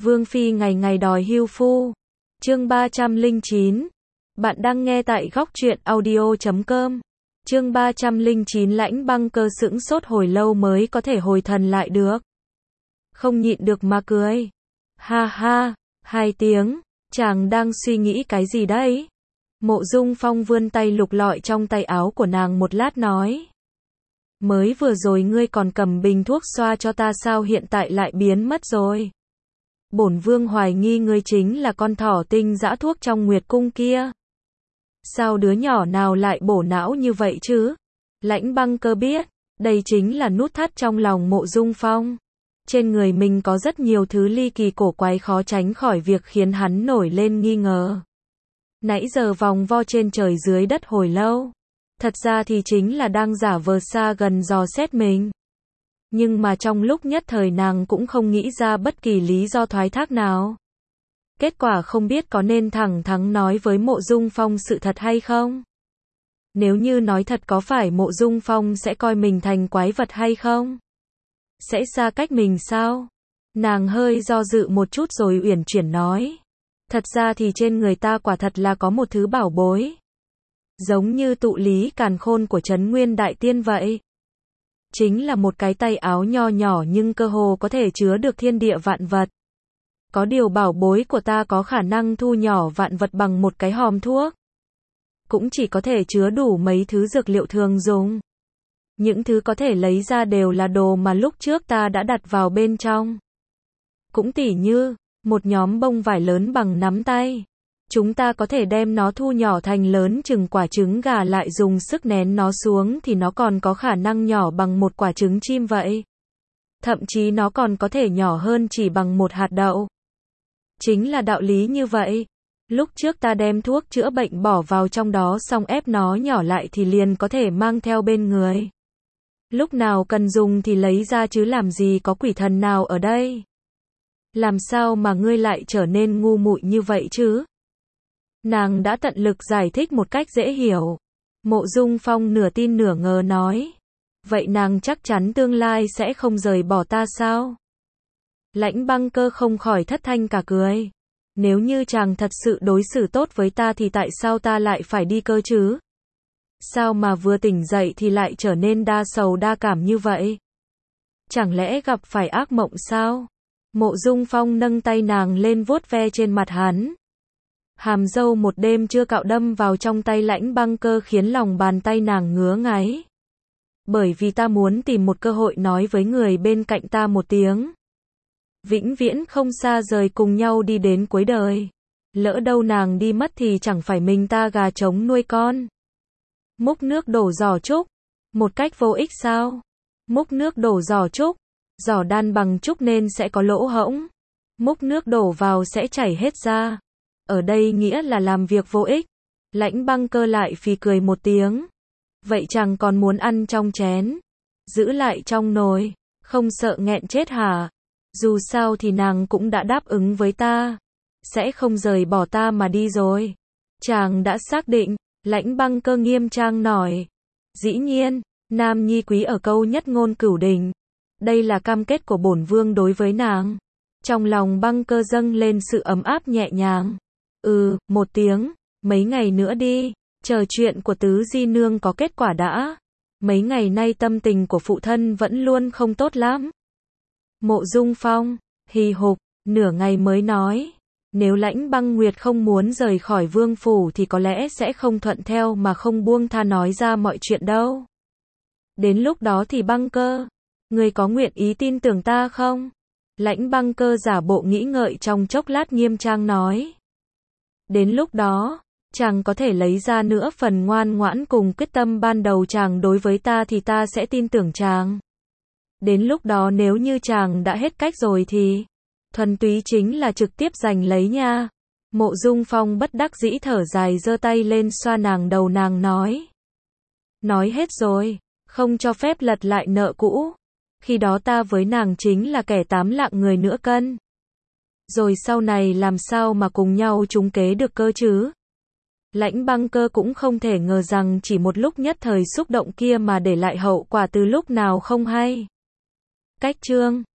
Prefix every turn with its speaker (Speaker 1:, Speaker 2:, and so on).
Speaker 1: Vương Phi ngày ngày đòi hưu phu. Chương 309. Bạn đang nghe tại góc truyện audio.com. Chương 309. Lãnh Băng Cơ sững sốt hồi lâu mới có thể hồi thần lại được. Không nhịn được mà cười. Ha ha, 2 tiếng, chàng đang suy nghĩ cái gì đấy? Mộ Dung Phong vươn tay lục lọi trong tay áo của nàng một lát nói. Mới vừa rồi ngươi còn cầm bình thuốc xoa cho ta sao hiện tại lại biến mất rồi? Bổn vương hoài nghi ngươi chính là con thỏ tinh dã thuốc trong Nguyệt Cung kia. Sao đứa nhỏ nào lại bổ não như vậy chứ? Lãnh Băng Cơ biết, đây chính là nút thắt trong lòng Mộ Dung Phong. Trên người mình có rất nhiều thứ ly kỳ cổ quái khó tránh khỏi việc khiến hắn nổi lên nghi ngờ. Nãy giờ vòng vo trên trời dưới đất hồi lâu. Thật ra thì chính là đang giả vờ xa gần dò xét mình. Nhưng mà trong lúc nhất thời nàng cũng không nghĩ ra bất kỳ lý do thoái thác nào. Kết quả không biết có nên thẳng thắn nói với Mộ Dung Phong sự thật hay không? Nếu như nói thật có phải Mộ Dung Phong sẽ coi mình thành quái vật hay không? Sẽ xa cách mình sao? Nàng hơi do dự một chút rồi uyển chuyển nói. Thật ra thì trên người ta quả thật là có một thứ bảo bối. Giống như tụ lý càn khôn của Trấn Nguyên Đại Tiên vậy. Chính là một cái tay áo nho nhỏ nhưng cơ hồ có thể chứa được thiên địa vạn vật. Có điều bảo bối của ta có khả năng thu nhỏ vạn vật bằng một cái hòm thuốc. Cũng chỉ có thể chứa đủ mấy thứ dược liệu thường dùng. Những thứ có thể lấy ra đều là đồ mà lúc trước ta đã đặt vào bên trong. Cũng tỉ như, một nhóm bông vải lớn bằng nắm tay. Chúng ta có thể đem nó thu nhỏ thành lớn chừng quả trứng gà lại dùng sức nén nó xuống thì nó còn có khả năng nhỏ bằng một quả trứng chim vậy. Thậm chí nó còn có thể nhỏ hơn chỉ bằng một hạt đậu. Chính là đạo lý như vậy. Lúc trước ta đem thuốc chữa bệnh bỏ vào trong đó xong ép nó nhỏ lại thì liền có thể mang theo bên người. Lúc nào cần dùng thì lấy ra chứ làm gì có quỷ thần nào ở đây. Làm sao mà ngươi lại trở nên ngu muội như vậy chứ? Nàng đã tận lực giải thích một cách dễ hiểu. Mộ Dung Phong nửa tin nửa ngờ nói. Vậy nàng chắc chắn tương lai sẽ không rời bỏ ta sao? Lãnh Băng Cơ không khỏi thất thanh cả cười. Nếu như chàng thật sự đối xử tốt với ta thì tại sao ta lại phải đi cơ chứ? Sao mà vừa tỉnh dậy thì lại trở nên đa sầu đa cảm như vậy? Chẳng lẽ gặp phải ác mộng sao? Mộ Dung Phong nâng tay nàng lên vuốt ve trên mặt hắn. Hàm râu một đêm chưa cạo đâm vào trong tay Lãnh Băng Cơ khiến lòng bàn tay nàng ngứa ngáy. Bởi vì ta muốn tìm một cơ hội nói với người bên cạnh ta một tiếng. Vĩnh viễn không xa rời cùng nhau đi đến cuối đời. Lỡ đâu nàng đi mất thì chẳng phải mình ta gà trống nuôi con. Múc nước đổ giỏ trúc. Một cách vô ích sao? Múc nước đổ giỏ trúc. Giỏ đan bằng trúc nên sẽ có lỗ hổng. Múc nước đổ vào sẽ chảy hết ra. Ở đây nghĩa là làm việc vô ích. Lãnh Băng Cơ lại phì cười một tiếng. Vậy chàng còn muốn ăn trong chén, giữ lại trong nồi, không sợ nghẹn chết hả? Dù sao thì nàng cũng đã đáp ứng với ta, sẽ không rời bỏ ta mà đi rồi. Chàng đã xác định, Lãnh Băng Cơ nghiêm trang nói. Dĩ nhiên, nam nhi quý ở câu nhất ngôn cửu đình. Đây là cam kết của bổn vương đối với nàng. Trong lòng Băng Cơ dâng lên sự ấm áp nhẹ nhàng. Một tiếng, mấy ngày nữa đi, chờ chuyện của tứ di nương có kết quả đã. Mấy ngày nay tâm tình của phụ thân vẫn luôn không tốt lắm. Mộ Dung Phong, hì hục, nửa ngày mới nói. Nếu Lãnh Băng Nguyệt không muốn rời khỏi vương phủ thì có lẽ sẽ không thuận theo mà không buông tha nói ra mọi chuyện đâu. Đến lúc đó thì Băng Cơ, người có nguyện ý tin tưởng ta không? Lãnh Băng Cơ giả bộ nghĩ ngợi trong chốc lát nghiêm trang nói. Đến lúc đó, chàng có thể lấy ra nữa phần ngoan ngoãn cùng quyết tâm ban đầu chàng đối với ta thì ta sẽ tin tưởng chàng. Đến lúc đó nếu như chàng đã hết cách rồi thì thuần túy chính là trực tiếp giành lấy nha. Mộ Dung Phong bất đắc dĩ thở dài giơ tay lên xoa nàng đầu nàng nói. Nói hết rồi, không cho phép lật lại nợ cũ. Khi đó ta với nàng chính là kẻ 8 lạng người nữa cân. Rồi sau này làm sao mà cùng nhau trúng kế được cơ chứ? Lãnh Băng Cơ cũng không thể ngờ rằng chỉ một lúc nhất thời xúc động kia mà để lại hậu quả từ lúc nào không hay. Cách chương